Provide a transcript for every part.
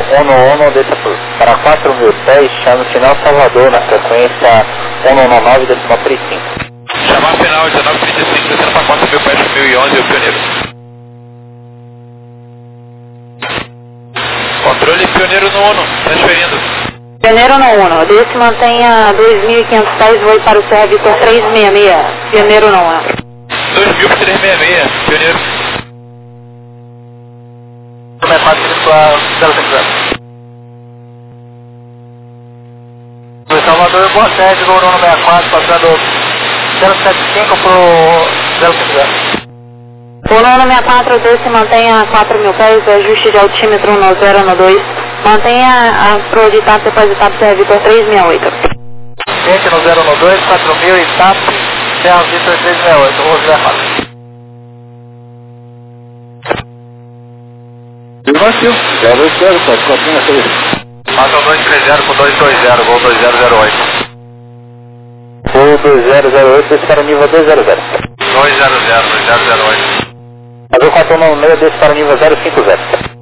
11, desça para 4.000 pés, chama o final Salvador na frequência 119, decimal 35. Chamar final 1935, descendo para 4.000 pés, 1011, o Pioneiro. Controle Pioneiro no 1, transferindo. Pioneiro no 1, desce mantenha 2.500 pés, voo para o Serra Vitor 366, Pioneiro no 1. 2.366, Pioneiro. 050. Salvador, boa tarde, voo 64, passando 075 para o 050. Voo 64, desce mantenha 4.000 pés, ajuste de altímetro no 012, mantenha a proa de TAP depois de TAP Serra Vitor 368. Gente no 012, 4.000 e TAP Serra Vitor 368, voo 04. Vazio, 080, 446. Passa 230 com 220, voo 2008. Voo 2008, desce para o nível 200. 200, 2008. Azul 496, desce para o nível 050.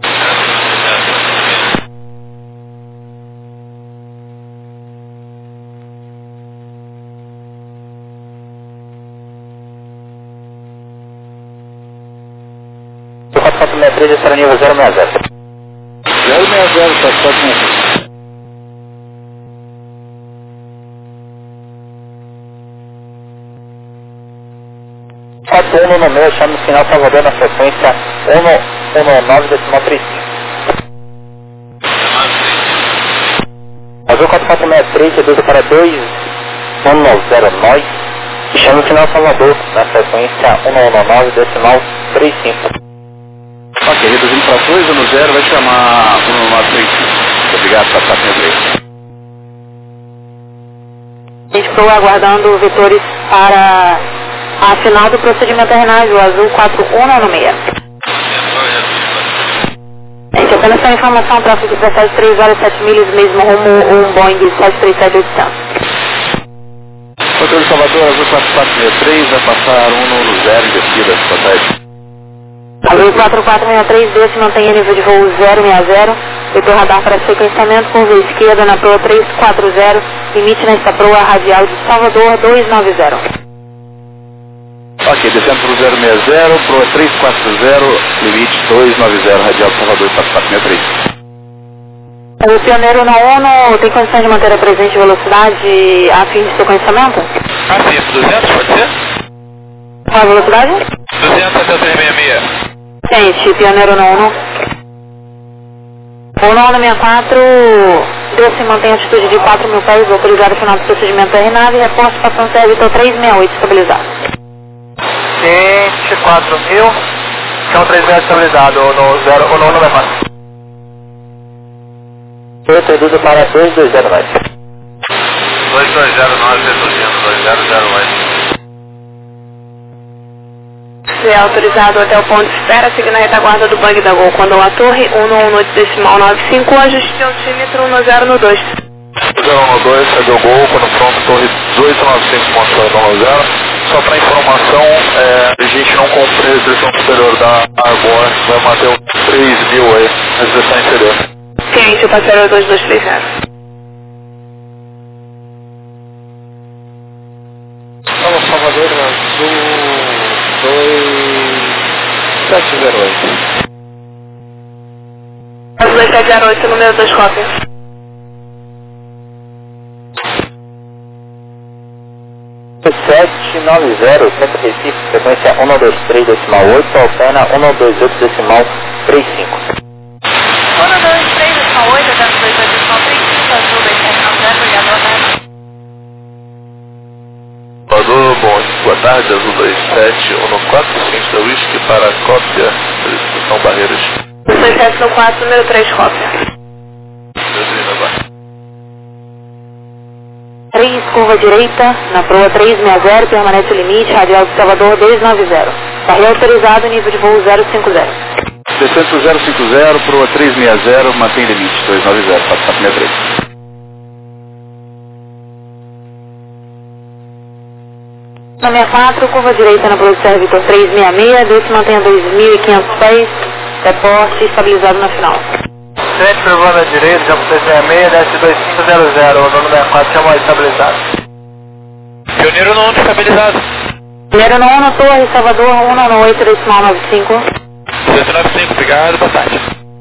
Azul 463, desce para o nível 060. 060, 446. no meu, chama o sinal Salvador na frequência 119, decimal 35. Azul 4463, reduz para 2190 nós e chama o sinal Salvador na frequência 119, decimal 35. Ok, reduzindo para 210, vai chamar 193. Obrigado, para estar sempre. Estou aguardando vetores para a final do procedimento RNAV, o azul 4196. Gente, apenas essa informação, tráfego de 3 horas 7 milhas, mesmo rumo um Boeing 737-800. Controle Salvador, azul 4463, vai passar 190 em descida, boa tarde. Azul 4463, desce, mantenha nível de voo 060, vetor radar para sequenciamento, curva esquerda na proa 340, limite nesta proa radial de Salvador 290. Ok, descendo para o 060, proa 340, limite 290, radial de Salvador, 4463. O Pioneiro na ONU tem condições de manter a presente velocidade a fim de sequenciamento? Assim, 200, pode ser? Qual a velocidade? 200 até 366. Gente, Pioneiro na ONU. O 964, desce e mantém a altitude de 4.000 pés, autorizado final do procedimento RNAV, reporte passando Serra Vitor 368, estabilizado. Gente, 4.000, chama 3.000 estabilizado, no 94. Reduzo para 220 mais. 2209, reduzindo, 2008. Se é autorizado até o ponto de espera, seguindo na retaguarda do Bang da Gol, quando a torre 118.95, ajuste de altímetro no 012. 012, segue o Gol, quando pronto, torre 1895.0. Só para informação, a gente não cumpre a restrição superior da Argor, vai manter o 3.000 aí, a restrição inferior. Ciente, o parceiro 2230. Fala Salvador, azul 2708. Azul 2708, número 2 cópias. .790, Centro Recife, frequência 123 decimal 8, altena 128 decimal 35. 123 decimal 8, até 128 decimal 35, azul 2790, obrigado, boa tarde. Salvador, bom, boa tarde, azul 2714, da Whisky para a cópia, São Barreiras. 2704, número 3 cópia. 3, curva direita, na proa 360, permanece o limite, radial de Salvador 290. Carreira autorizado, nível de voo 050. Descendo 050, proa 360, mantém limite 290, 4463. Na 64, curva direita na proa Serra Vitor 366, desce mantém a 2.500 pés, reporte estabilizado na final. 7, curvando à direita, já por 66, desce 2500, o dono 64 chama estabilizado. Pioneiro no 1 estabilizado. Pioneiro no 1, Torre, Salvador, 198, decimal 95. 195, obrigado, boa tarde.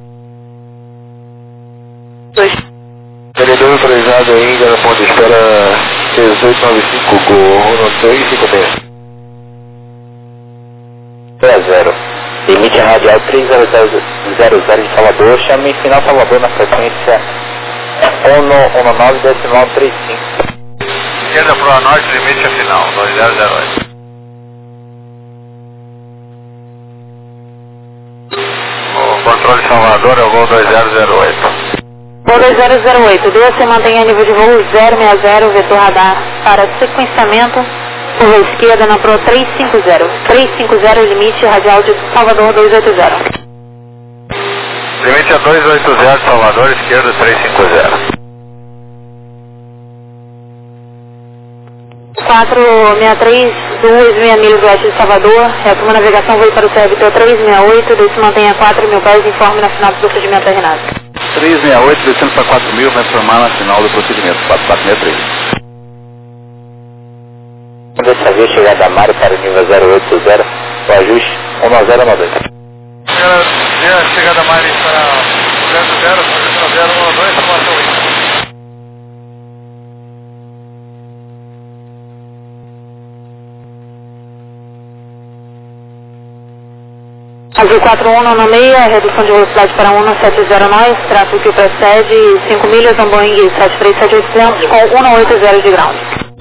2. Perdedor autorizado ainda na ponta de espera 1895, Gol, 356. 0. Limite radial 3000 de Salvador, chame final Salvador na frequência 119, decimal 35. Esquerda para o norte, limite final, 2008. O controle Salvador é o voo 2008. Voo 2008, DOC mantém a nível de voo 060, vetor radar para sequenciamento, curva esquerda na Pro 350. 350, limite radial de Salvador 280. Limite é 280 de Salvador, esquerda 350. 463, 2,6 milhas do oeste de Salvador, retoma a navegação, voo para o Vitor 368, desce mantém a 4.000 pés, informe na final do procedimento terminado. 368, descendo para 4.000, vai informar na final do procedimento, 4463. Dessa vez, chegada a Mário para o nível 080, o ajuste 19092. Chegada a Mário para 00, 012, formação 8. Azul 4196, redução de velocidade para 170 nós, tráfego que precede 5 milhas, um Boeing 737-800 com 180 de ground.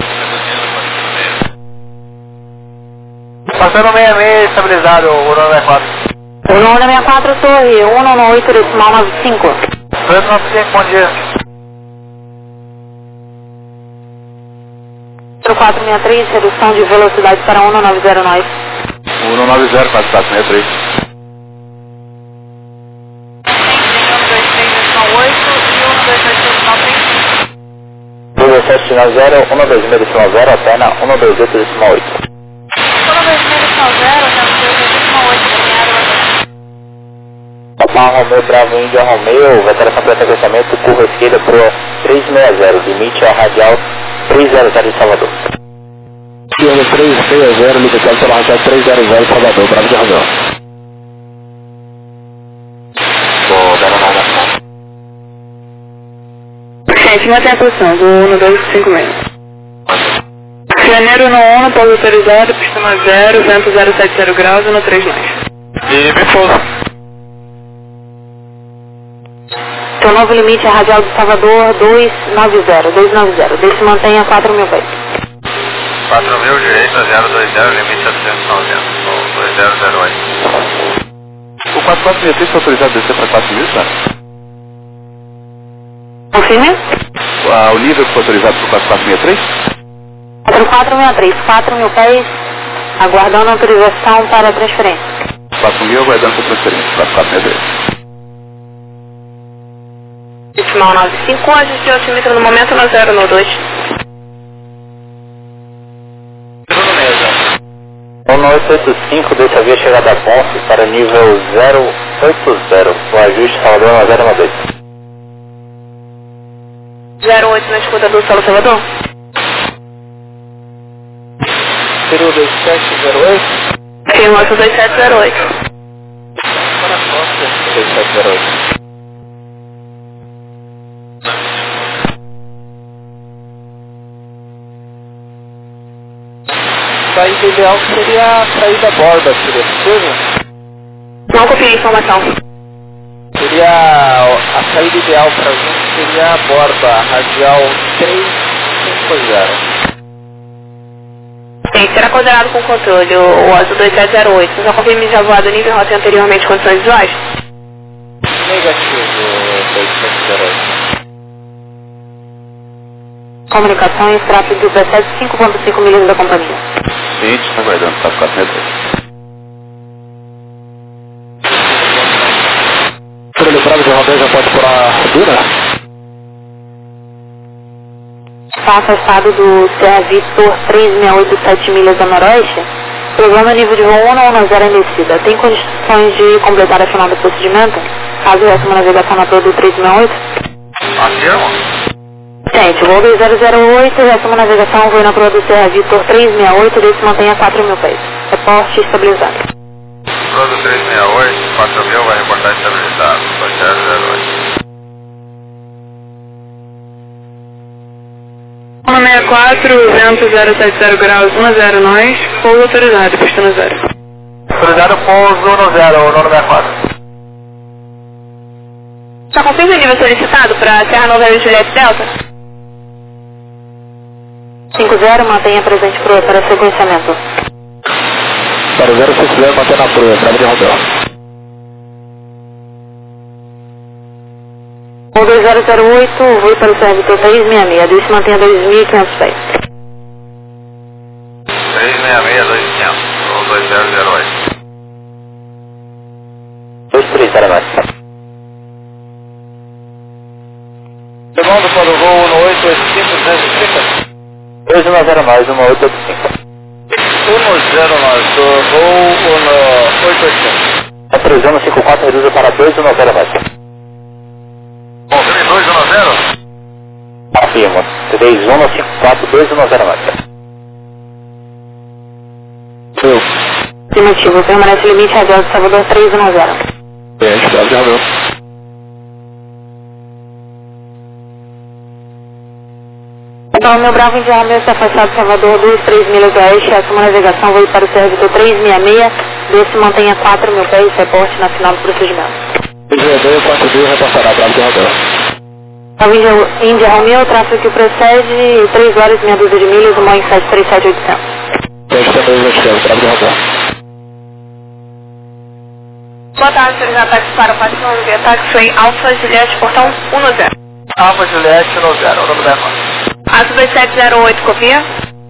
Passando 66, estabilizado, o 194. 164, Torre, 118, decimal 95. 295, bom dia. 463, redução de velocidade para 190 nós. 190, 4463. 17 final 0, 126 decimal 0, alterna 128 decimal 8. 126 decimal 0, decimal 8, Papa Romeu, Bravo Índia Romeu, vetorização para atravessamento, curva esquerda para o 360, limite ao radial 300 de Salvador. Esquerda 360, limitado pela radial 300 Salvador, Bravo de Romeu. Gente, mantém a posição do 1256. Pioneiro no 1, polo autorizado, pista 0, vento 070 graus, no 3 mais. E me pousa. Seu novo limite é radial de Salvador 290, desde mantém a 4.000 pés. 4.000, direita, 020, limite a 390, 2008. O 4463 foi autorizado a descer para 4.000, tá? Confirme? O nível que foi autorizado para o 4463? 4463, 4.000 pés, aguardando autorização para a transferência. 4.000 aguardando para transferência, 4463. Decimal 95, ajuste de altímetro no momento no 092. 1885, dessa vez chegada a Ponce para nível 080, o ajuste Salvador na 092. 08 na escuta do Solo Salvador. Seria 2708? Afirmação 2708. Para a Costa, 2708. Saída ideal seria a saída borda, seria possível? Não conferi a informação. Seria a saída ideal para a gente seria a borda radial 350. Sim, será considerado com controle o Azul 2708. Você já confirme já voado nível rota anteriormente condições visuais? Negativo, 2708. Comunicações, tráfego de 17,5.5 milhas da companhia. Sim, está aguardando para 4463. Controle Bravo de Romeu, já pode por a Duna? Está afastado do Serra Vitor 3687 milhas a noroeste. Programa nível de voo 110 em descida. Tem condições de completar a final do procedimento? Azul, essa navegação na Pro do 368. Afirma? Gente, voo 2008, essa navegação foi na Pro do Serra Vitor 368, ele se mantém a 4.000 pés. Reporte estabilizado. Pro do 368, 4.000, vai reportar estabilizado. 2008. 164, vento 070 graus, 10 nós, pouso autorizado, pista no 0. Autorizado pouso no 0, nono 64. Só confirma o nível solicitado para Serra Nova e Juliette Delta? 50, mantenha presente para sequenciamento. Para o 060, mantenha na proa, trava de rodão. O 2008, voo para o Serra Vitor 366, Deus se mantém a 2.500 pés. 366, 2.500, ou 2008. 230 mais. Segundo para o voo 1885, 230. 210 mais, 1885. 10 mais, voo 1885. Autorizando 54, reduza para 210 mais. Confirme 210? Afirmo. 3154, 210 mais. Afirmativo, permanece limite radial de Salvador 310. Trava de rodão. Então, meu Bravo India Romeo está afastado de Salvador 2-3 milhas oeste, a sua navegação vai para o Serra Vitor 366, Deus se mantenha 4.000 pés, reporte na final do procedimento. Engenheiro 4.000, reportará, trava de rodão. Bravo India Romeo, tráfego que procede 3 horas e meia dúzia de milhas, o Boeing 737-800. Teste também, trava de rodão. Boa tarde, senhores ataques para o Patinho, via táxi Alfa Juliette, portão 10. Alfa Juliette 10, o nome da conta. Aço 2708, copia.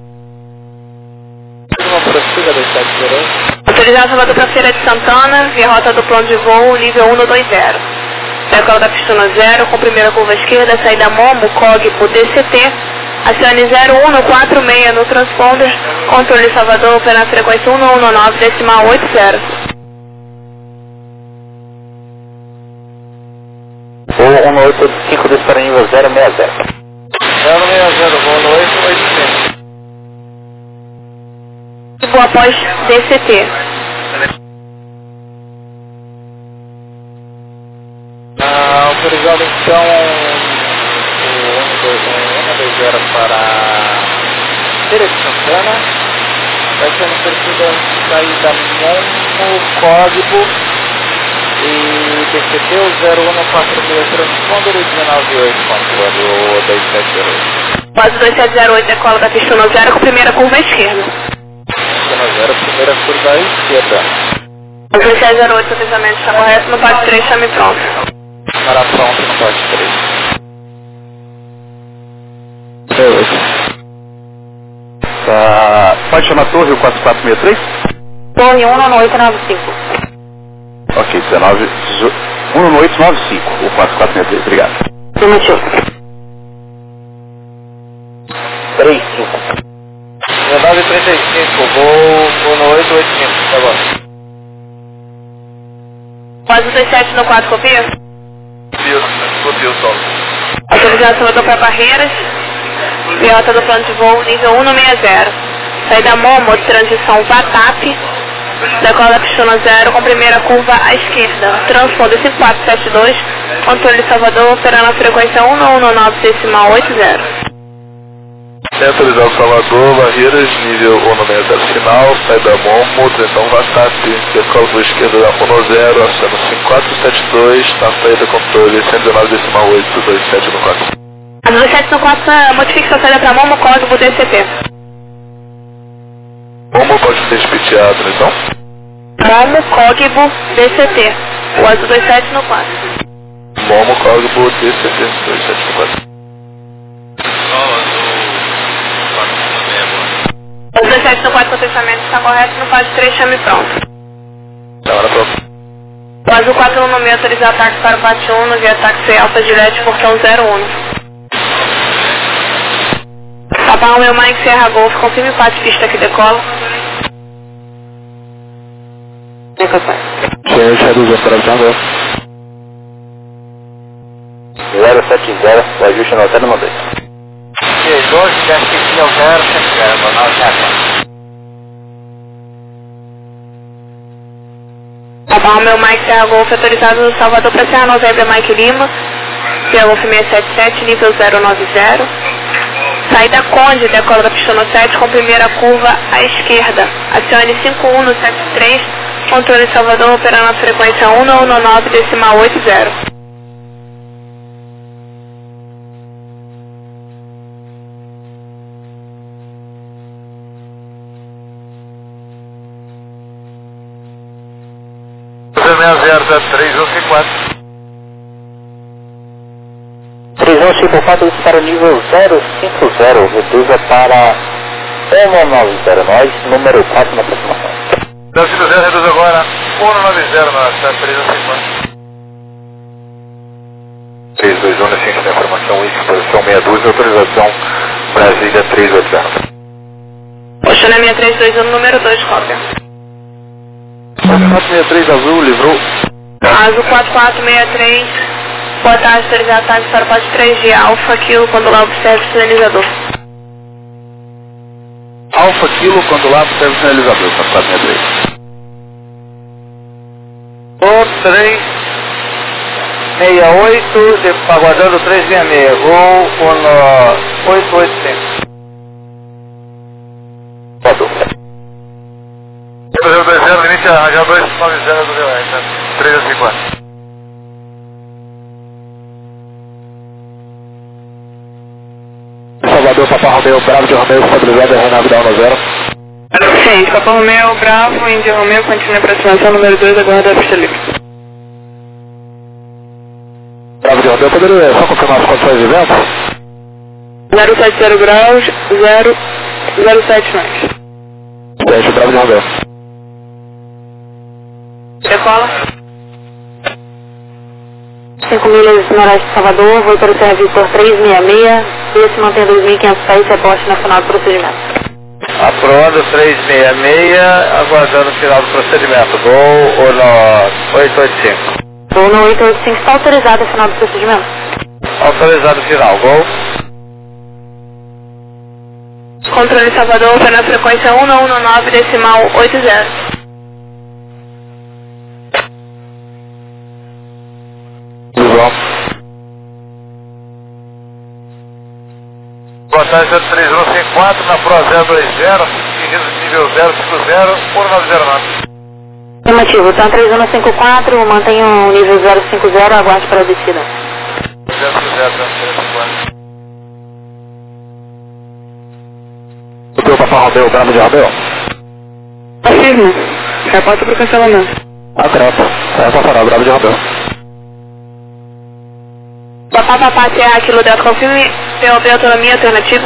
Uma prossiga 2708. Autorizado Salvador para Feira de Santana, via rota do plano de voo, nível 120. Decola da pista 0, com primeira curva esquerda, saída Momo, COG por DCT. Acione 0146 no transponder, controle Salvador, operando frequência 119, decimal 80. Voo 1885, desce para nível 060. 060, voo 885. Tipo após DCT. Autorizado então o 120 para Feira de Santana. Vai ser oferecida saída Momo, Código e DCT o 0146 transponder e 198 controle o 2708. Base 2708, decola da pista 0 com primeira curva esquerda. Pista 0, primeira curva à esquerda. Base 2708, o deslizamento está correto, no parte 3, chame pronto. Para pronto no parte 3. Pode chamar a torre o 4463? Torre 19895. Ok, 19895, o 4463, obrigado. Afirmativo. 35. 1935, voo no 885, tá bom. Base 27 no 4, copia. Copio só. Autorizado Salvador para Barreiras, via rota do plano de voo, nível 160. Saída Momo, transição VATAP, decola da pista 0 com primeira curva à esquerda. Transponder 5472, controle Salvador, operando a frequência 119, decimal 80. Autorizado Salvador, Barreiras, nível 160 final, saída Momo, transição VATAP, decola da esquerda da 10, aciona 5472, na saída controle 119, decimal 827 no 4. A 17 no 4, modifique sua saída para Momo, código DCT. Momo pode ser repetir a transmissão? Momo, código DCT. O azul 27 no 4. Momo, código DCT 2794. O 17 no 4, processamento está correto, no fase 3, chame pronto. Câmara pronta. O azul 416 autoriza ataque para o pátio 1 via táxi Alfa Juliette, portão 01. Papa Romeo Mike Serra Golf, confirme o pátio pista que decola. Senhor, reduz a operação agora. 070, o ajuste no 092. 12, destino ao 070, Manaus Jacaré. Papa Romeu Mike Serra Golf autorizado no Salvador para Serra Novembro Mike Lima, Serra Golf 677, nível 090. Saída Conde, decola da pista no 7 com primeira curva à esquerda. Acione 5173, controle Salvador operando a frequência 119.80. C60 3154 para o nível 050, reduza para 1190, número 4 na aproximação. 050 reduz agora 190 na 3150. 321 na ciência da informação, exposição 62, autorização Brasília 380. Oxana 6321, número 2, cópia. 463 azul, livrou. Azul 4463, boa tarde, autorizado ataque para o pote 3G, Alfa Kilo, quando lá observa o sinalizador. Alfa Kilo, quando lá observa o sinalizador, 463. Voo 368, aguardando 366, voo 885. Passou. Brasil 20, limite a Rádio 290 do Rio, 350. Salvador, Papa Romeu, Bravo de Romeu, estabilizado, Renato da 10. Sim, Papa Romeu, Bravo, Índio Romeu, continua a aproximação, número 2, aguarda a pista livre. Bravo de Romeu, poderia só confirmar as condições de vento? 070 graus, 079. Teste, Bravo de Romeu. Decola. 5 milhas noroeste de Salvador, voo para o Serra Victor 366, esse mantém 2.500 pés, reposte na final do procedimento. Aprovando 366, aguardando o final do procedimento. Gol 885. Voo no 885 está autorizado a final do procedimento. Autorizado o final. Gol. Controle Salvador, foi na frequência 1119.80. Boa tarde, 3154, na Pro 020, nível 050, 1909. Afirmativo, então 3154, mantenha o nível 050, aguarde para a descida. 050, O Papa Romeu, Bravo de Romeu. Afirma. Reporta para o cancelamento. Atrapa. Essa fará, Bravo de Romeu. Papá, Serra, Kilo Delta, confirme POB autonomia alternativa.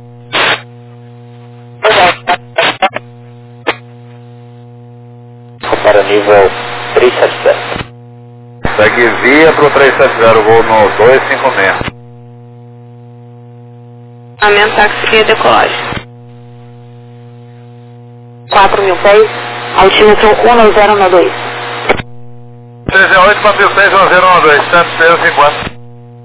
Para o nível 370. segue via pro 370, voo no 256. Aumento táxi via decolagem. 4.000 pés, altímetro 1092. 38, 4.6, 1012, 750.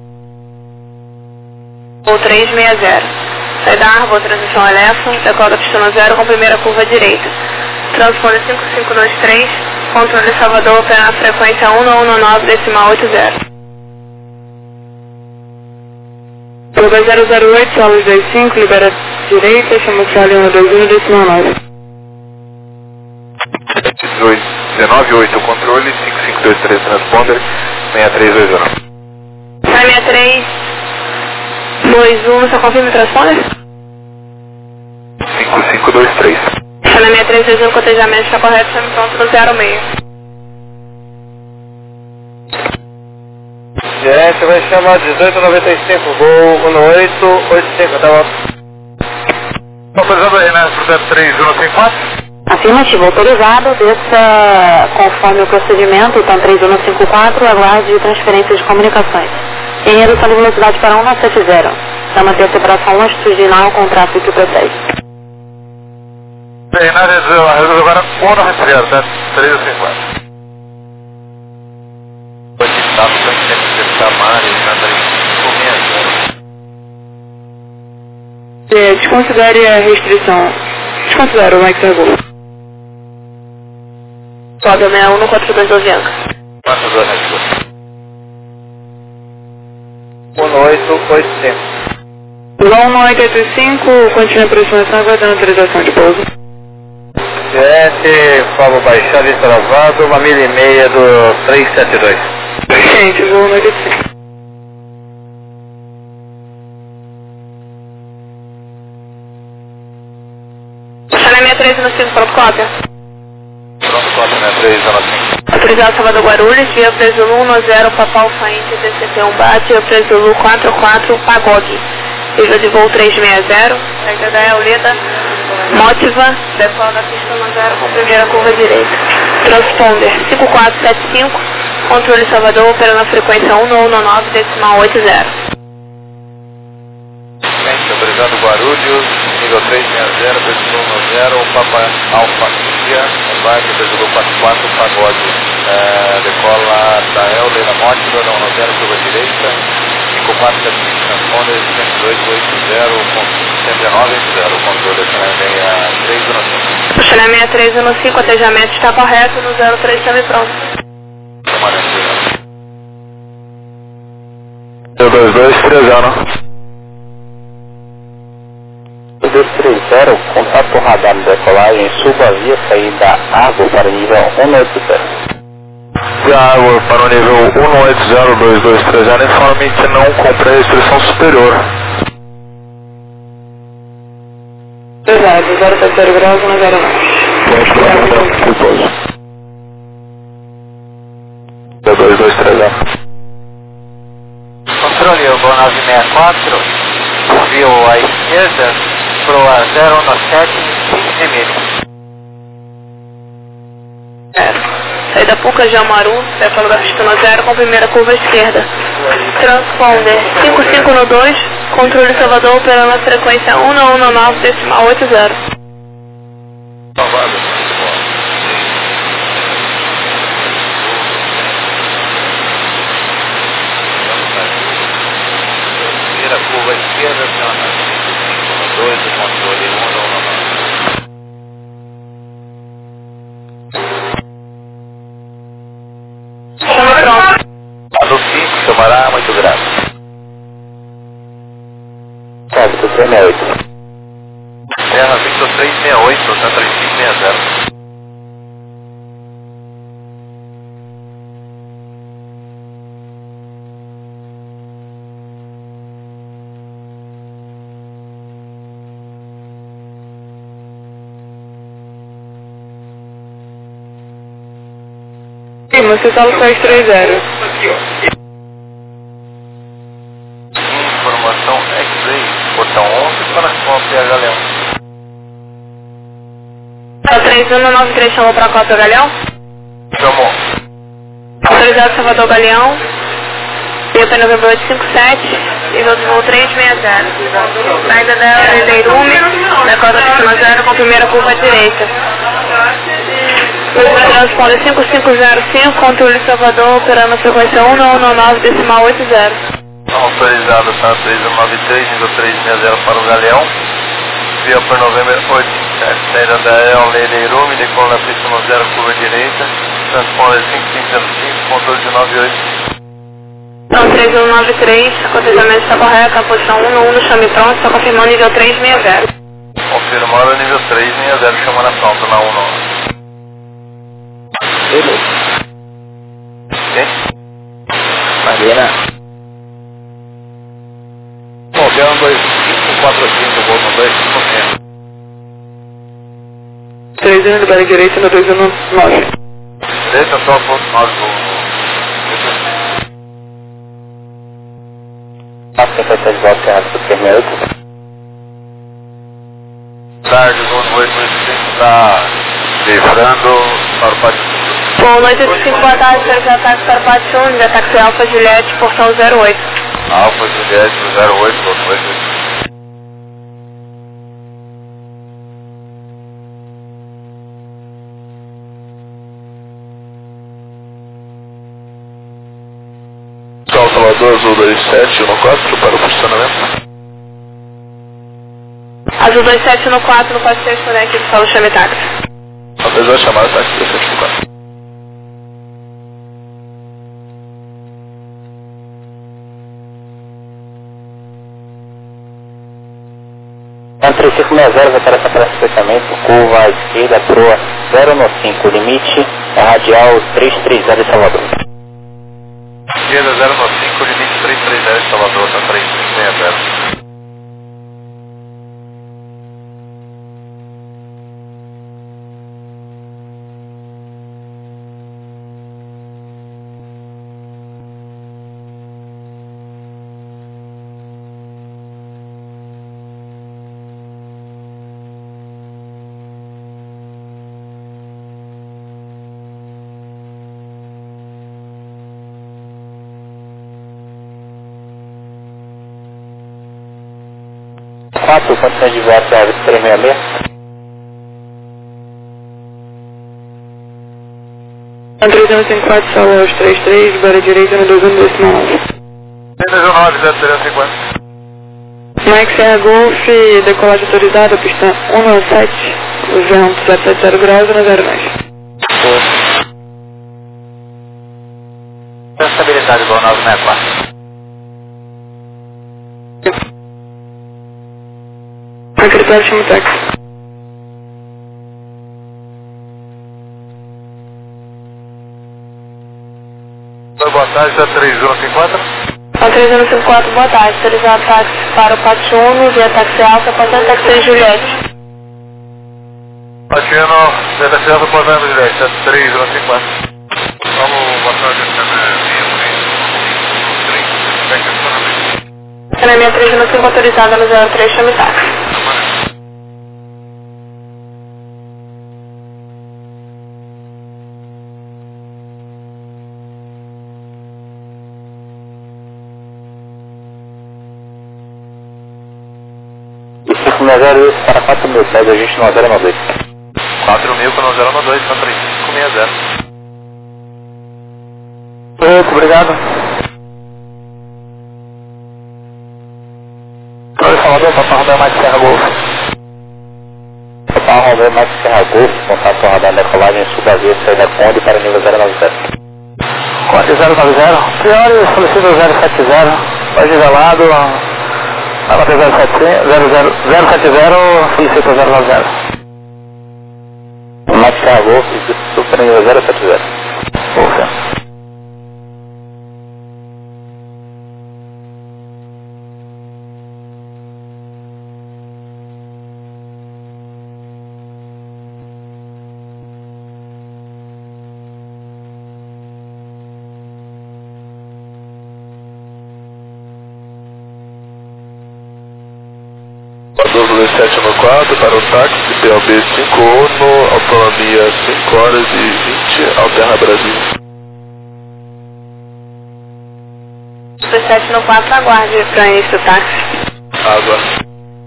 Voo 360. Sai da árvore, transição Elephant, decola da pista no 0 com primeira curva direita. Transponder 5523, controle Salvador, opera na frequência 1119.80. Curva 008, solos 25, libera direita, chama o Charlie 121.9. 198 o controle, 5523 transponder, 6320. Sai 6321, só confirma o transponder? 5523. Sai 6321, cotejamento está correto, chama pronto no 06. Gerente vai chamar 1895, voo 1885, tá bom? Autorizado aí, né? Processo 3154. Afirmativo, autorizado, desça conforme o procedimento, então 3154, aguarde de transferência de comunicações. Em redução de velocidade para 1970, para manter a separação longitudinal com o tráfego que procede. Renato, reduz agora 190, tá? 350. Pode estar, Mari, André. Desconsidere a restrição. Desconsidere o Mike Targol. Sobe 61 no 422 Bianca. 1885. 1885, continue a aproximação, aguardando autorização de pouso. CS, Pablo Baixar, travado, 1,5 milha do 372. Gente, voo no 85. Chama 63 no 5, pronto, cópia. Pronto, cópia, 6305. Autorizado Salvador Guarulhos, via Presulu 10, Papal Fainte, DCT1 bate, via Presulu 44, Pagog. Nível de voo 360, saída da Euleda, Motiva, decola da pista 10 com primeira curva direita. Transponder 5475, controle Salvador, operando a frequência 1919,80. Autorizado Guarulhos, nível 360, Presulu 10, Papa Alfa India, embarque Presulu 44, Pagode. Decola da Euleda, Motiva, da 10, curva direita. 5475, transponder 10880.119,0, controle Chile 6315, atejamento está correto no 03, chame pronto. 2230. 2230, contato radar de decolagem, suba via saída água para nível 180. Via água para o nível 1802230, informe que não cumpre a restrição superior. Exato, 070 graus, 109. Pouso. 2230. Controle Ubo 964, viu à esquerda, proa 017, 15 milhas. Saída Puca Jamaru, decola da pista 0 com primeira curva esquerda. Transponder 55 no 2, controle Salvador operando a frequência 1919,80. Primeira curva esquerda, 55 no 2, o controle 1919. Chame pronto. No 5, chamará, muito grato. Cábito 368. Terra Victor 368, Santa 3560. Sim, você está no 630. Informação X-Ray, portão 11 para cópia Galeão. 3193 chamou para a cópia Galeão. Chamou. Autorizado Salvador Galeão. DP Novembro 857, nível de voo 360. Saída da Leirume, decola da pista 0 com primeira curva direita. Transponder 5505, controle Salvador, operando a frequência 1919,80. Autorizado Santa 393, nível 360 para o Galeão. Via por novembro 857, saída da El Leirume, decola na pista 0, curva direita. Transponder 5505, controle de 98. Então, 3193, contestamento está correto, a posição 1 no chame pronto, está confirmando nível 360. Confirmando nível 360, chama na pronta na 19. Beleza. Quem? Marina. Qualquer 2545, vou com 2,5%. 3 libera direito no 219. Direita só ponto 9 Passa a de volta do primeiro. tarde, voo 885 está livrando para o Pátio Sul. Bom, 885, boa tarde, de ataque para o Pátio Sul, de ataque Alfa Juliette, portão 08. Alfa Juliette 08, voo 885. Salvador Azul 27, 14 para o posicionamento. Azul 27 no 4, no 46, por aqui, só chame táxi. Vocês vão chamar o táxi 274. Então, 3560, operação para especiamento, curva à esquerda, proa 015, limite é radial 330 de Salvador. Esquerda 095, limite 330 de Salvador, tá 3560. Quatro, condições de voto é 366. Então, 3154, sala aos 33, barra direita no 2129. 319, 0350. Mike Serra Golf, decolagem autorizada, pista 197, vento 070 graus, 109. Estabilidade igual 964. Acreditado, chama o táxi. Boa tarde, 3150. Então, 3154, boa tarde. Autorizado táxi para o Pátio Uno, via táxi alta, passando táxi Juliette. Latino, ZTC do Portão de Direita, 3150. Vamos, boa tarde, Saneamento 315, autorizada no 03, chame táxi. E 560 para 4.000, pede a gente no 092. 4.000 para 092, são 3560. Muito obrigado. Oi, Salvador, Papai Romeu Mike Serra Golf. Papai Romeu Mike Serra Golf, contato com a radar decolagem subavia, saída Conde para nível 090. Conde 090, Priori solicita 070, hoje velado, vai bater 070, solicita 090. Mike Serra Golf, super nível 070. Golf. Azul 27 no 4 para o táxi PLB 51, autonomia 5 horas e 20, Alterra Brasil. 17 no 4, aguarde para início do táxi. Água.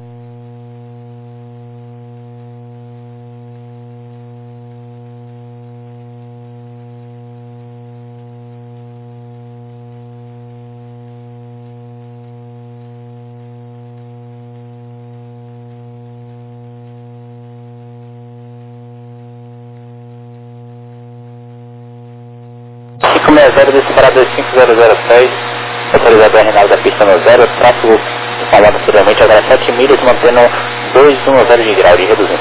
Desse para 25006, autorizado a Reinaldo da pista no 0, tráfego falado anteriormente, agora 7 milhas, mantendo 210 de grau e reduzindo.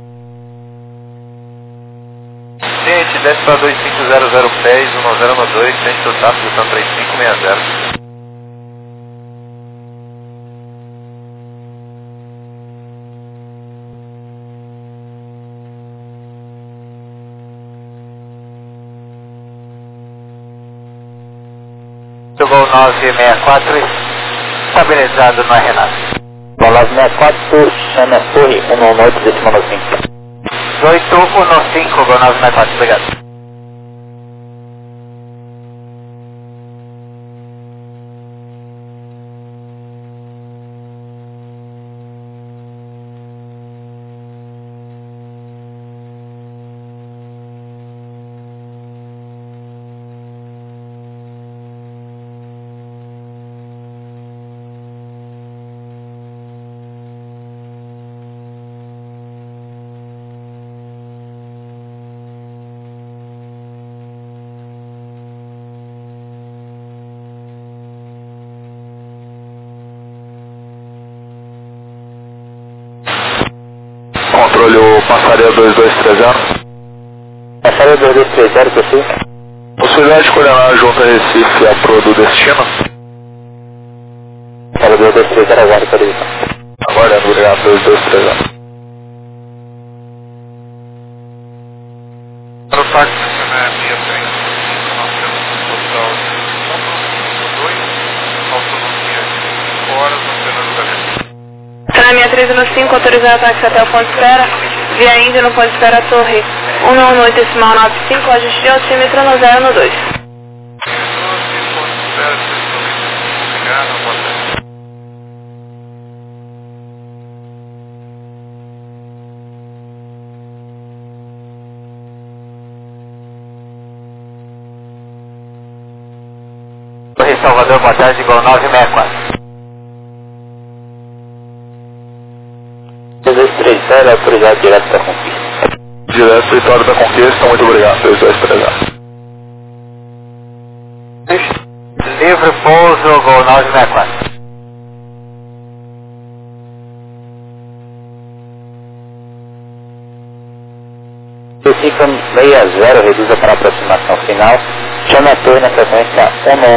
Gente, desce para 25006, 1012, frente do tráfego, são 3560. Voo 964, estabilizado no Renato. Voo 964, chama Torre 118, décima 5. 815, voo 964, obrigado. passaria 2230. Passaria 2230, possível? Possibilidade de coordenar junto a Recife e a Pro do destino? Passaria 2230 agora, por isso. Aguardando, obrigado, 2230. Para o táxi, né, 63, nós temos um total de 2, autonomia de 5 horas, apenas da gente. Canal 6315, autorizado táxi até o ponto de espera, via Índia no ponto de espera Torre 198,95, ajuste de altímetro no 0 no 2. Torre Salvador, boa tarde, igual 964. 2230, autorizado direto da Conquista. Direto Vitória da Conquista, muito obrigado, 2230. Livre pouso, gol 964. Ciclo 60, reduza para a aproximação final. Chame a torre na frequência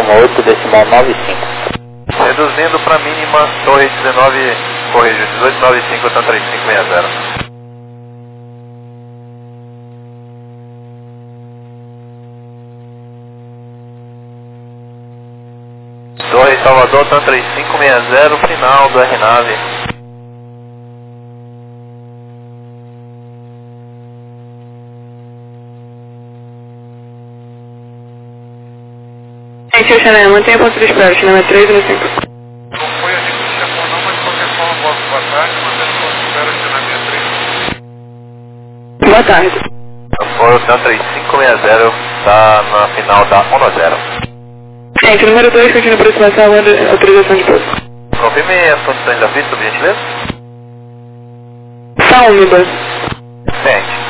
118,95. Reduzindo para mínima, torre 19, corrige, 1895, tá 3560. Torre Salvador, tá 3560, final do RNAV. Gente, Chanel, mantenha ponto de espera, Chanel 3 no 5. Não foi a gente que chegou não, mas de qualquer forma, boa tarde, mantendo ponto de espera aqui na 63. Boa tarde. Foi o TAN 3560, tá na final da 1-0. Gente, número 2, continua a aproximação, autorização de pouso. Confirme as condições da pista, por gentileza. Está úmida. Sente.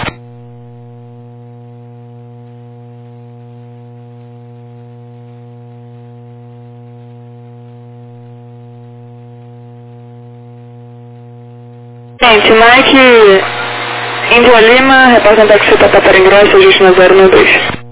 Gente, Mike Índia Lima, reporta táxi para Taparim Grosso, ajuste na 0 no 2.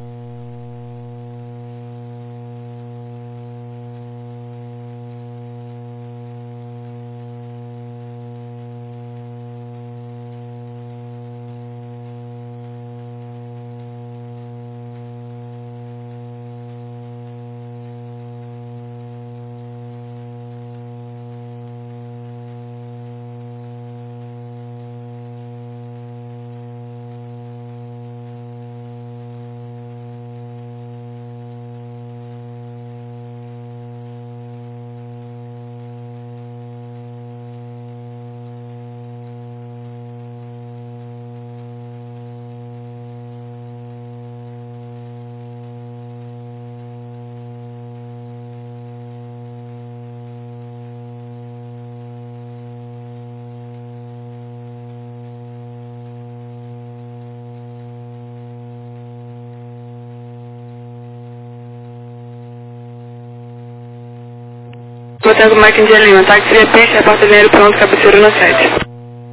Botando o Mike Índia Lima, táxi via pista, reporta dinheiro pronto, cabeceira no 7.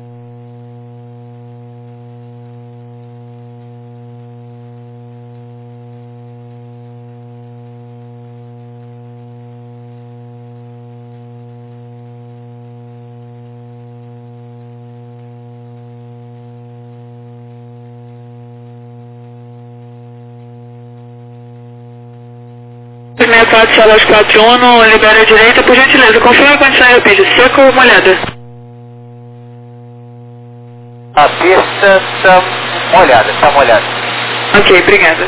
Meia 4, salas 41, libera a direita, por gentileza, confirma a condição de pista, seca ou molhada? A pista está molhada, Ok, obrigada.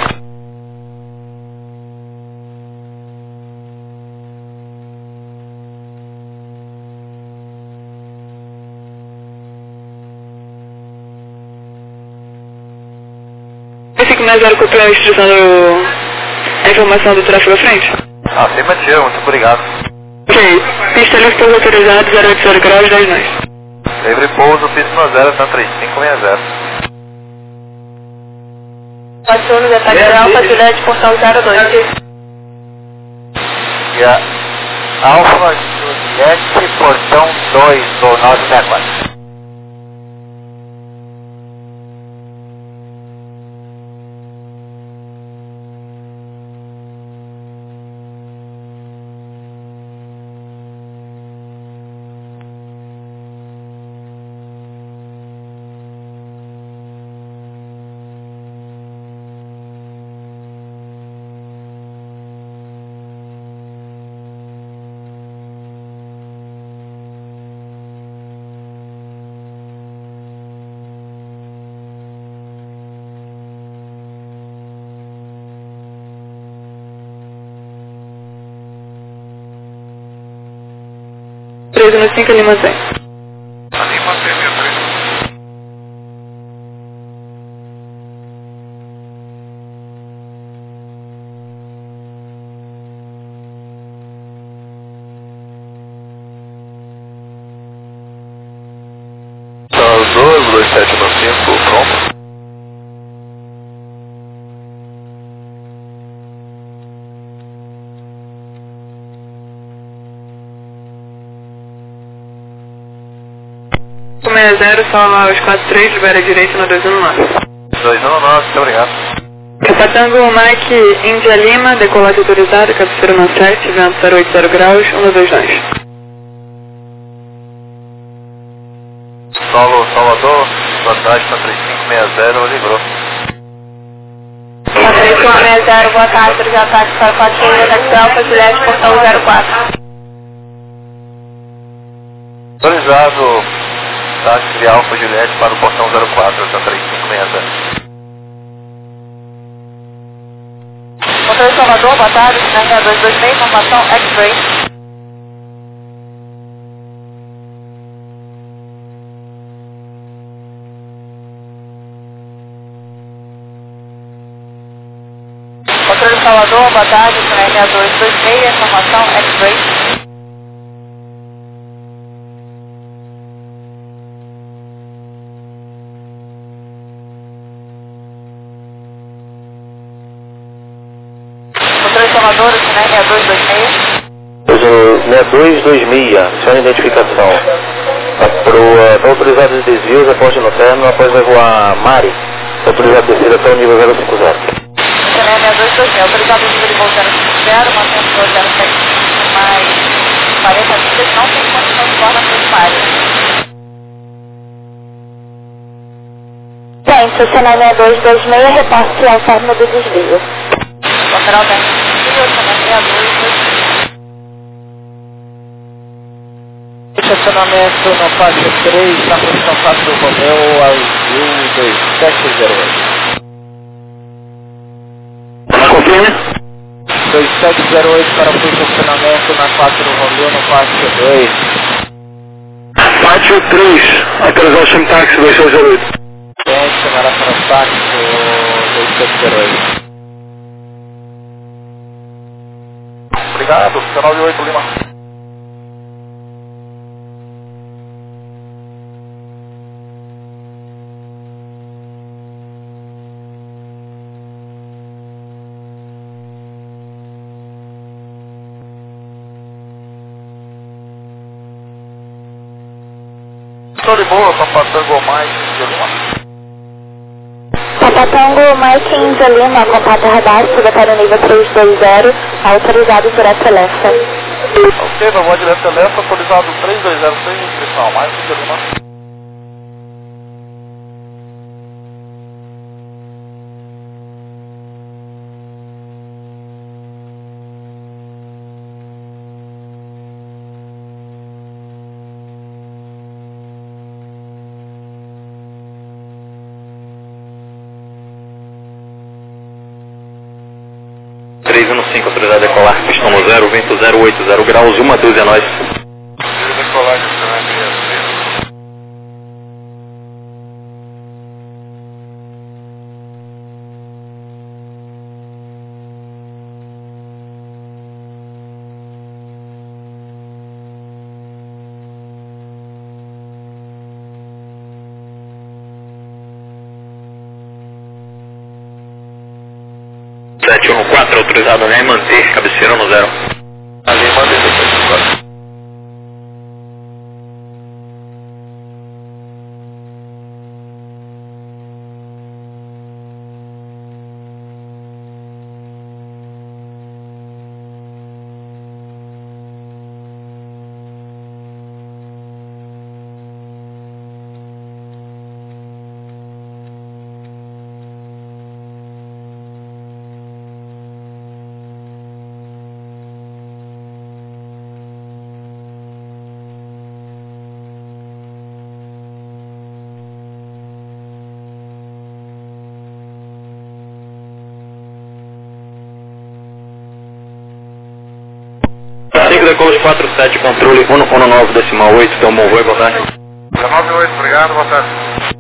Esse que mais zero copiou a instrução a informação do tráfego à frente? Afirmativo, muito obrigado. Ok, pista livre pouso autorizado, 080 graus, 10 nós. Livre pouso, pista 0, TAN 3560. Patrulho, detalhe Alfa, Juliette, portal 02. E a Alfa Juliette, portão 2, ou 964. no 5 ele mantém. Ali mantém 63. As 227 no 5, pronto. O 60, sala os 43, libera direito no 219. 219, muito obrigado. Capatango Mike Índia Lima, decolagem autorizado, cabeceira no 7, vento 080 graus, 122. Solo Salvador, vantagem para 3560, livrou. 3560, boa tarde, já ataque para 4 táxi Alfa, Juliette, portão 04. Autorizado, táxi de Alfa Juliette para o portão 04, está 3560. Controle Salvador, boa tarde, 6226, informação X-Ray. Controle Salvador, boa tarde, 6226, informação X-Ray. Controle Salvador, 6226, só a identificação. Está autorizado de desvios, aposte no término, após vai voar Mari. Está autorizado de descer até o nível 050. 6226, autorizado de nível de voo 050, mantendo o 07 mais 40 milhas, não tem condição de forma necessária. Gente, o cenário 6226, repasse ao término do desvio. Lateral da desvio, cenário 6226. Estacionamento na faixa 3, na posição 4 do Romeu, azul 2708. Confirme. 2708 para o estacionamento na 4 do Romeu, na faixa 2. Faixa 3, autorizar o táxi 2708. Gente, chamará para o táxi 2708. Obrigado, canal de 8 Lima. Estou de boa, Papatango Mike Lima. Papatango Mike Índia Lima, contato radar, secretário nível 320, autorizado direto telefone. Ok, meu voz direto telefone, autorizado 3206, inscrição, Mike Lima. Autorizado a decolar, pistão no 0, vento 080 graus, 1 dúzia nós. Decolagem, cenário 63. Sete 114, autorizado né, manter, cabeceira no 0. Ali, mantém 704. Nicolas 47, controle 119,8, tomou voo, boa tarde. 198, obrigado, boa tarde.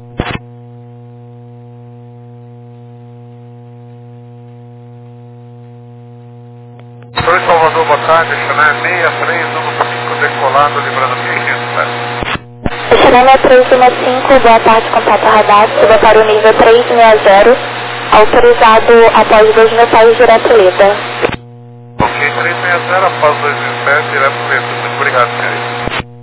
Oi, Salvador, boa tarde, Chanel 6315, decolado, livrando 1500, velho. Chanel 315, boa tarde, contato radar, suba para o nível 360, autorizado após 2 mensagens direto Leda. Ok, 360, após 2007, direto Leda, muito obrigado, senhorita.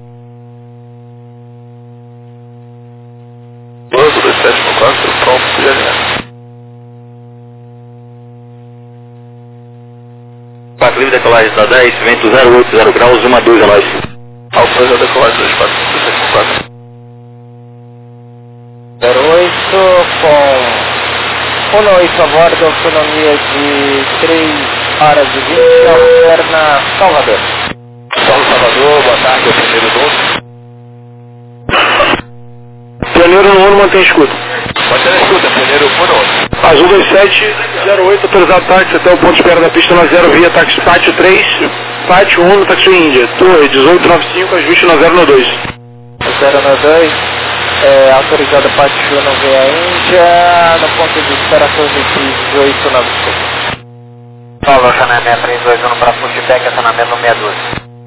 2714, pronto, já. 4 livre decolagem da 10, vento 080 graus, 12 a nós. Alfa já decolagem 2457. 08 com 18 a bordo, autonomia de 3 horas e 20, alterna Salvador. Salvador, boa tarde, é o primeiro dono. Pioneiro no 1 mantém escuta. Pode ter escuta, primeiro por onde? Azul 2708, autorizado táxi até o ponto de espera da pista na 0 via táxi pátio 3, pátio 1 no táxi Índia. Torre 1895, ajuste na 092. 092, autorizado pátio no via Índia, no ponto de espera torre 1895. Salve, acionamento 321 para pushback, acionamento 62.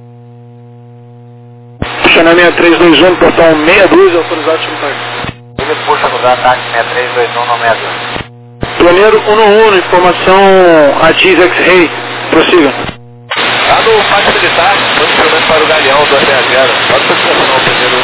Acionamento 6321, portão 62, autorizado no táxi. Ele puxa no ataque 6321 no 62. Pioneiro 1 informação ATIS X-Ray, prossiga. Lá no pátio militar, posicionamento para o Galeão do AT0. Pode posicionar o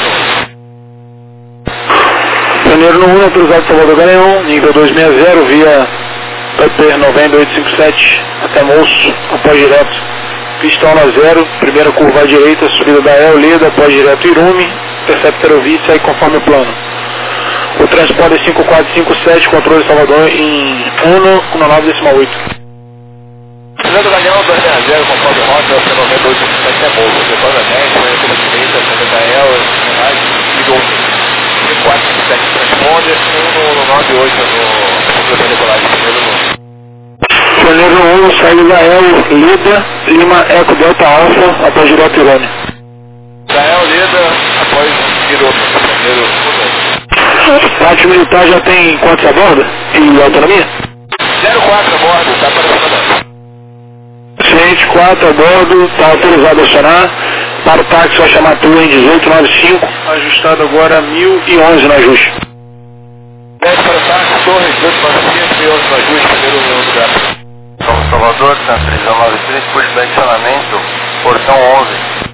primeiro 1. Pioneiro no 1, autorizado Salvador Galeão, nível 260, via PP 90857 até Moço, após direto. Pista 1 a 0, primeira curva à direita, subida da El Leda, após direto Irume, Interceptor ouvir e segue conforme o plano. O transporte é 5457, controle Salvador em 1,9,8. Fernando Galeão do AT0, conforme rota, o 90857 é Moço. Depois da 10, foi a curva direita, subida da El, ligou 5457 transponde, 198 no decolagem, primeiro 1. Pioneiro 1, saída da El Leda, Lima Eco Delta Alfa, após direto Irume. Gael Leda, após Irume, primeiro 1. Pátio militar já tem quantos a bordo e autonomia? 04 a bordo, está aparecendo. Ciente 4 a bordo, está autorizado a acionar. Para o táxi vai chamar tua em 1895, ajustado agora 1011 no ajuste. 10 para o táxi, torre 1895, 1011 no ajuste, primeiro lugar. Salvador, Santa 393, pushback, acionamento, portão 11.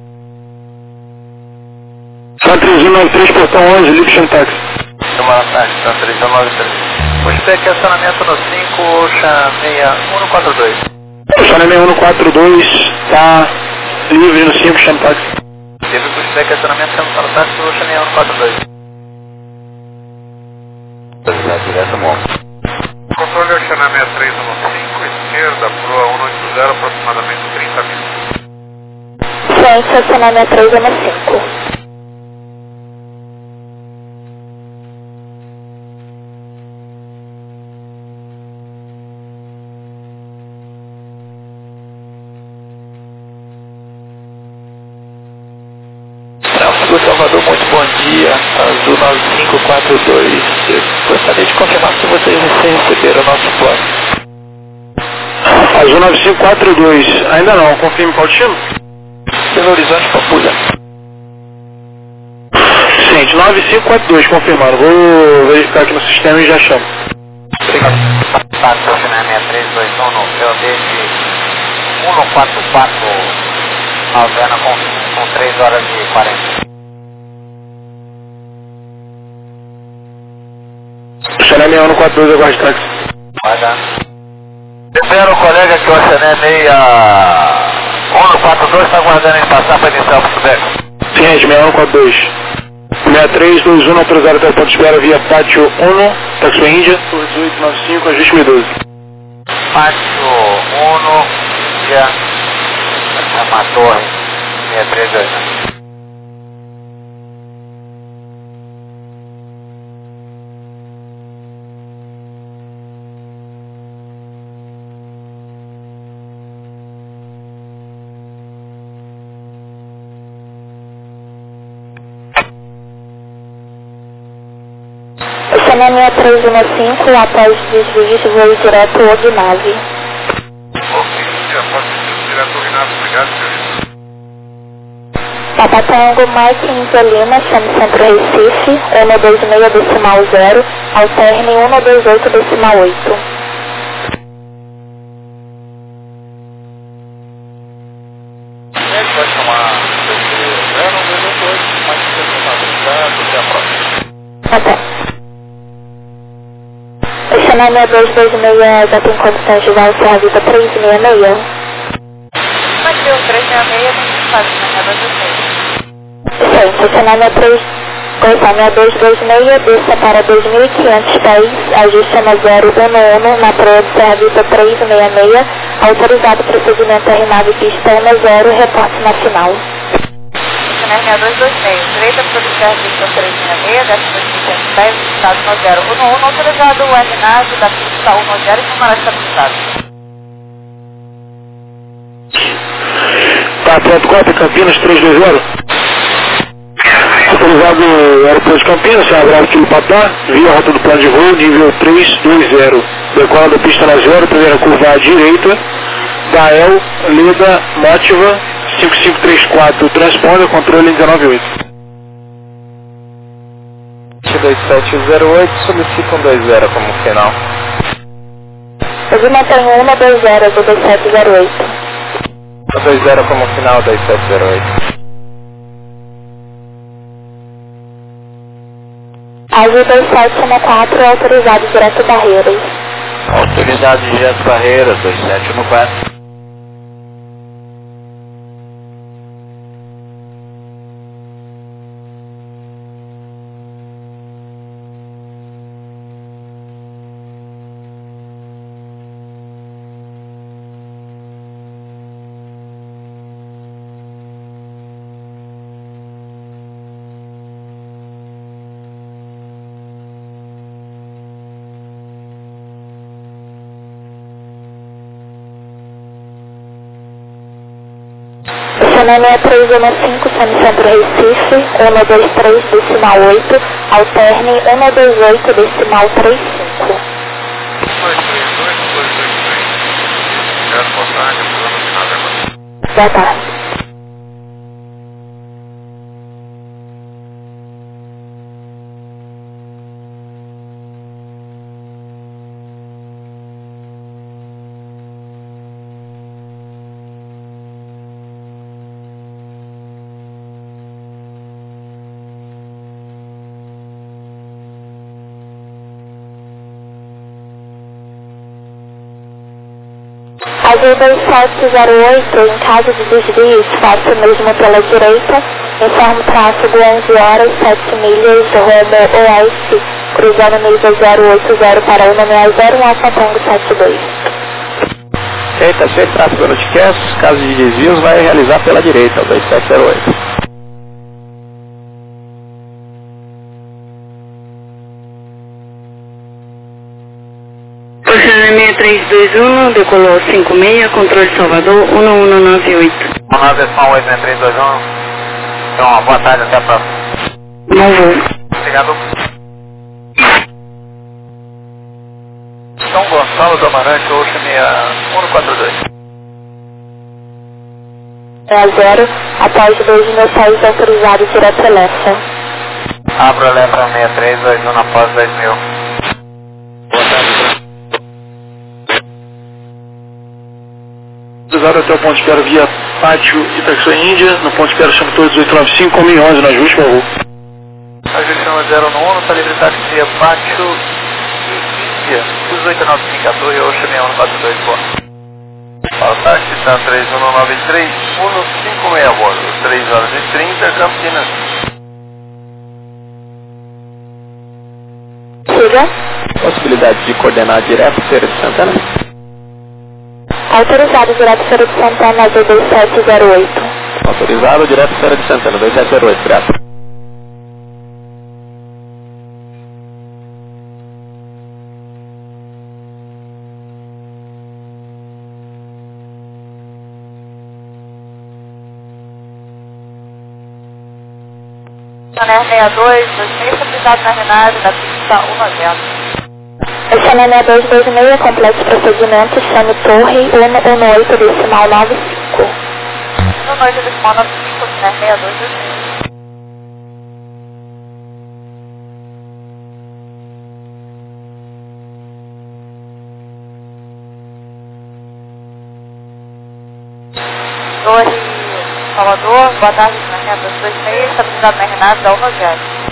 Santa 3193, portão 11, Lipson Táxi. Semana tarde, Santa 393. Pushback, acionamento no 5, Ocean 6142. Acionamento 142, está livre no 5, Chama Táxi. Teve pushback, acionamento, Santa Táxi, Ocean 6142. Direto, amor. Controle Oceana 6315, esquerda, proa 180, aproximadamente 30 minutos. Ciente, acionamento 315. Salvador, muito bom dia, Azul 9542, eu gostaria de confirmar se vocês receberam o nosso plano. Azul 9542, ainda não, confirme qual destino? Belo Horizonte, Pampulha. Ciente, 9542, confirmado, vou verificar aqui no sistema e já chamo. Obrigado. Táxi, Oceana 6321, no POD de 144, Alvena com 3 horas e 40. Xané 6142, aguarde táxi. Vai dar. Espero o colega que o Oceané 6142 está aguardando em passar para iniciar o pushback. Ciente, 6142. 6321, autorizado até o ponto de espera via Pátio 1, Táxi Índia, 1895, ajuste 1012. Pátio 1, Índia, uma torre, 6328. Chama 6315, após desvios, voo direto Ognave. Ok, após desvios direto Ognave, obrigado, senhor. Papa Tango, Mike Inzelina, chame Centro Recife, 126.0, alterne 128.8. Pode chamar 092, mais 50, até a próxima. Até. Eu chamei 6226, já tem condições de usar o Servita 366. Mas deu 366, não faz, né? Sim, estacionamento 6226, desça para 2.500 pés, ajuste na 011 na proa do Servita 366, autorizado procedimento R9 pista 10, reporte na final. Estacionamento 6226, direita para o Servita 366, desce 2.500 pés, estado no 011, autorizado o R9 da pista 10 e número estabilizado. Tá, pronto, cópia, Campinas 320. Autorizado o aeroporto de Campinas, se abre aqui no Patá, via rota do plano de voo, nível 320. Decola da pista na 0, primeira curva à direita, da El, Leda, Motiva, 5534, transponder, controle 198. 2708, solicita 120 como final. Eu mantenho 120 do 2708. 120 como final, 2708. Azul 2714, autorizado direto Barreiras. Autoridade direto Barreiras, 2714. Chama 6315, Centro Recife, 123, decimal 8, alterne 128, decimal 35. 232, 223. Obrigado, boa tarde, programa final de agora. Boa tarde. Azul 2708, em caso de desvios, faça o mesmo pela direita, informe tráfego 11 horas, 7 milhas, rumo oeste, cruzando nível 080 para 160, Alfa Tango 72. Feita, feito tráfego noticast, caso de desvios vai realizar pela direita, 2708. Posição 6321, decolou 56, controle Salvador 1198. 1968, 6321. Então, boa tarde, até a próxima. Bom voo. Obrigado. São Gonçalo do Amarante, Ocean 142. É a 0, após 2.006, autorizado direto Elefa. Abro a Elefa 6321 após 2000. Boa tarde. Autorizado até o ponto de espera via Pátio Itaquá Índia, no ponto de espera chama todos 1895, com 1011 na Ajuste, por favor. Ajuste 091, está livre táxi via Pátio Índia, 18914, Ocean 6142, boa. Fala táxi, está 3193, 156 a bordo, 3 horas e 30, Campinas. Siga. Possibilidade de coordenar direto Feira de Santana? Autorizado direto Feira de Santana, Azul 2708. Autorizado direto Feira de Santana, 2708, graças. Soner 62, 2000, estabilizado na Renave, da pista pista 190. Oceana 6226, complexo procedimento, chame torre 118 decimal 95. 118 decimal 95, né? 6226. Torre Salvador, boa tarde, na 226, estabilizado na Renata, da 190.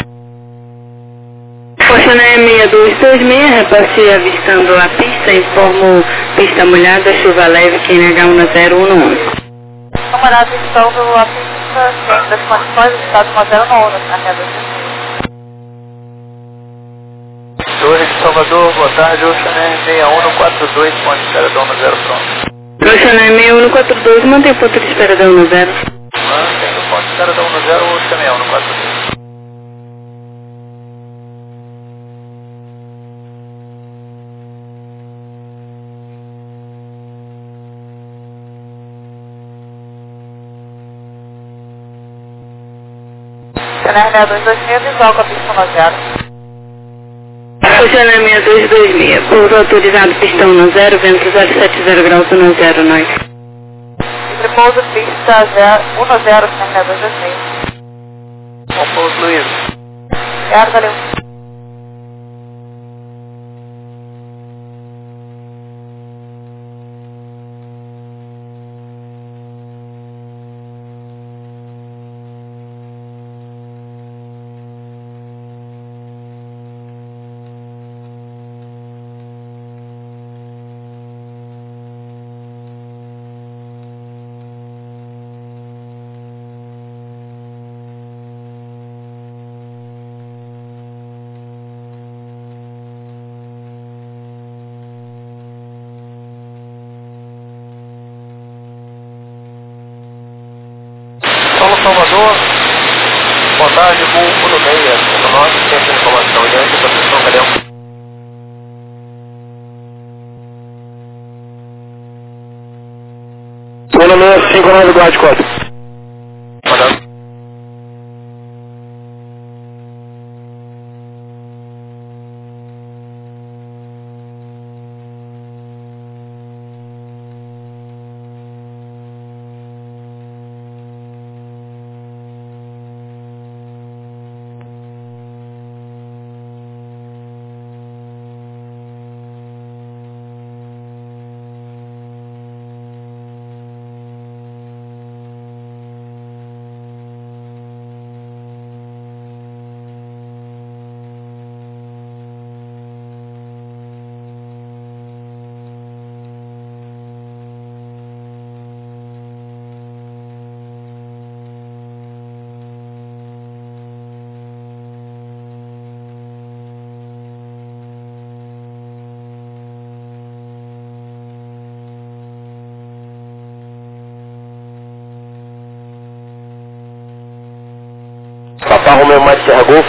Oceana 6226, repasse avistando a pista, informo pista molhada, chuva leve, QNH10111. Camarada, estão a pista, ciente das condições, estado 101 na 226. Torre de Salvador, boa tarde, Oceana 6142, ponto de espera da 10 pronto. Oceana 6142, mantém o ponto de espera da 10. Mantém o ponto de espera da 10, Oceana 6142. Oceana 6226, visual com a pista 10. Oceana 6226, pouso autorizado pistão 10, vento 070 graus 10, nós. Repouso pista 10, Oceana 226. Bom pouso, Luiz. Obrigado, valeu. Salvador, boa tarde, voo no meia, no norte, tem essa informação, e antes da posição, Galhão. Zona 659, guarde 4. Mandando. Papá Romeu mais Serra Golf.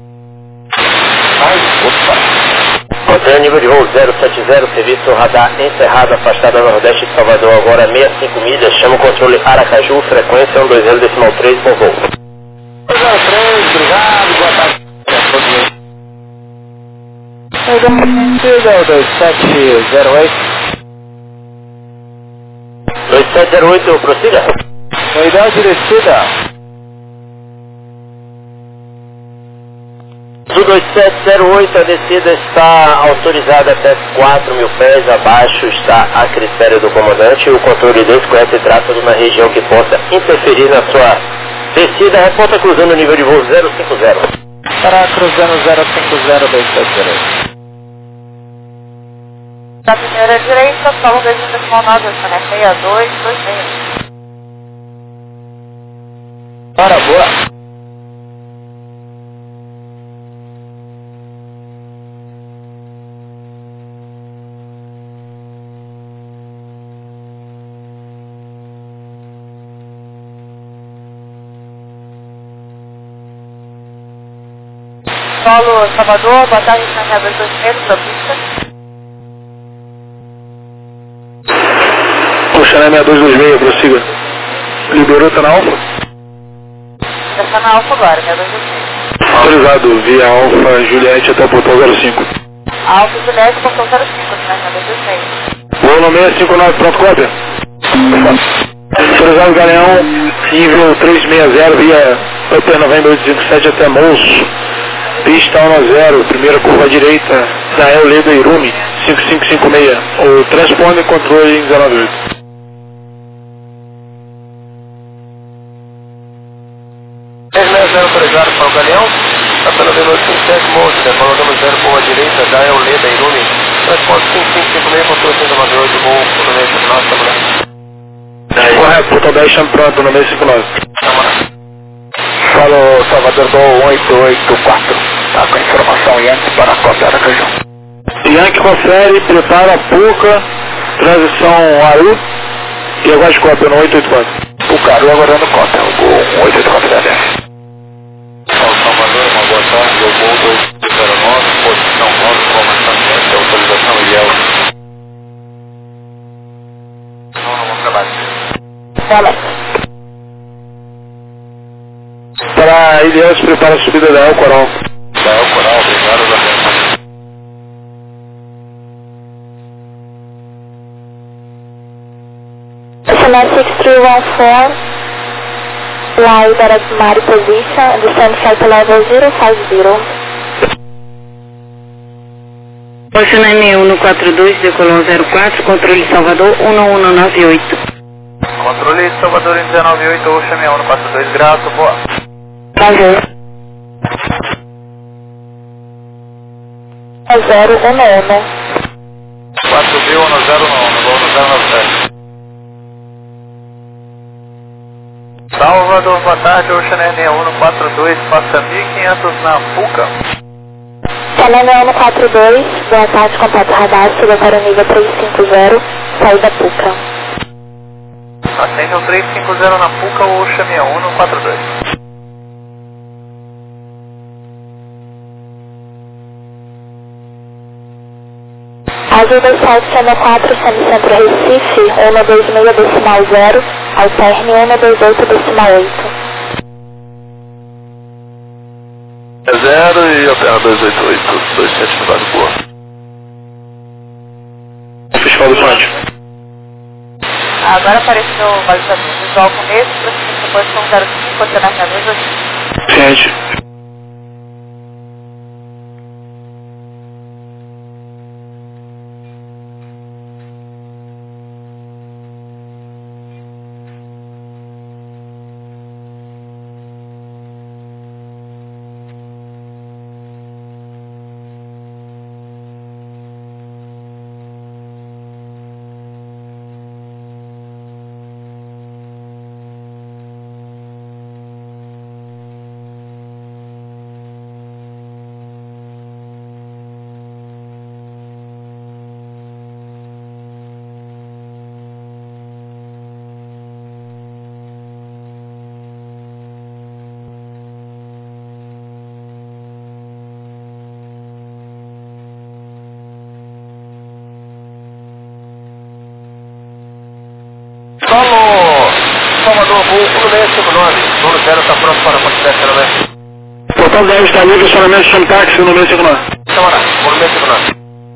Hotel nível de voo 070, serviço radar encerrado, afastada nordeste de Salvador, agora 65 milhas, chama o controle Aracaju, frequência 120 decimal 3 com voo. 03, obrigado, boa tarde. Chega o 2708. 2708, prossiga. Unidade descida. Sul 2708, a descida está autorizada até 4.000 pés, abaixo está a critério do comandante e o controle desconhece trata de uma região que possa interferir na sua descida. Reporta cruzando o nível de voo 050. Estará cruzando 050-270. Da primeira direita, solo 2.9, Oceana 6226. Para boa. Solo Salvador, boa tarde, Oceana 226, da pista. Oceana 6226, prossiga. Liberou, tá na alfa? Já está na alfa agora, 6226. Autorizado via Alfa Juliette até o portão 05. Alfa Juliette, portão 05, desmarcamento 26. Voo no 659, pronto, cópia. Autorizado Galeão, nível 360 via Upper November 857 até Moço. Pista 10, primeira curva à direita da El Leda Irumi, 5556. O transponder controle em 198. Autorizado para o Galeão, está pelo November 857 Moço, colocamos 0 curva à direita da El Leda Irumi. Transponder 5556, controle 198, voo no 659, estamos lá. Correto, portão 10, chame pronto, no 659. Fala Salvador do 884, tá com informação Yankee para a cópia da região. Yankee confere, prepara a Puca, transição Aru e aguarde cópia no 884. O Caru aguardando cópia, o 884 da DF. Salvador, uma boa tarde, eu vou 209, posição 9, informação Yankee, autorização IEL. Não, vamos trabalhar. Para a IDS, prepara a subida da El Coral. Da El Coral, obrigado, Zé. SMS 6314, fly direct Mari position, descend flight level 050. Posição M142, decolou 04, controle Salvador 1198. Controle Salvador em 198, Ocean 6142, grato, boa. Prazer. 011. 4.0 no 097. Salvador, boa tarde, Ocean 6142, passa 1500 na Puca. Canal 142, boa tarde, contato radar, chega para o nível 350, saída Puca. Atende ao 350 na Puca, o Ocean 6142. Ajuda 764, Semicentro Recife, 126.0, alterne 128.8. 0 e Opera 288, 27 no Vale Boa. Fiscal do Ponte. Agora apareceu o balizamento visual começo, prosseguindo posição 05, ordenar na mesa. Ciente. Salvador, voo 1659, Nuno 0 está pronto para acontecer, pelo menos. Portão 10 está livre, estacionamento chame táxi no 659. Então, vamos lá, 1659.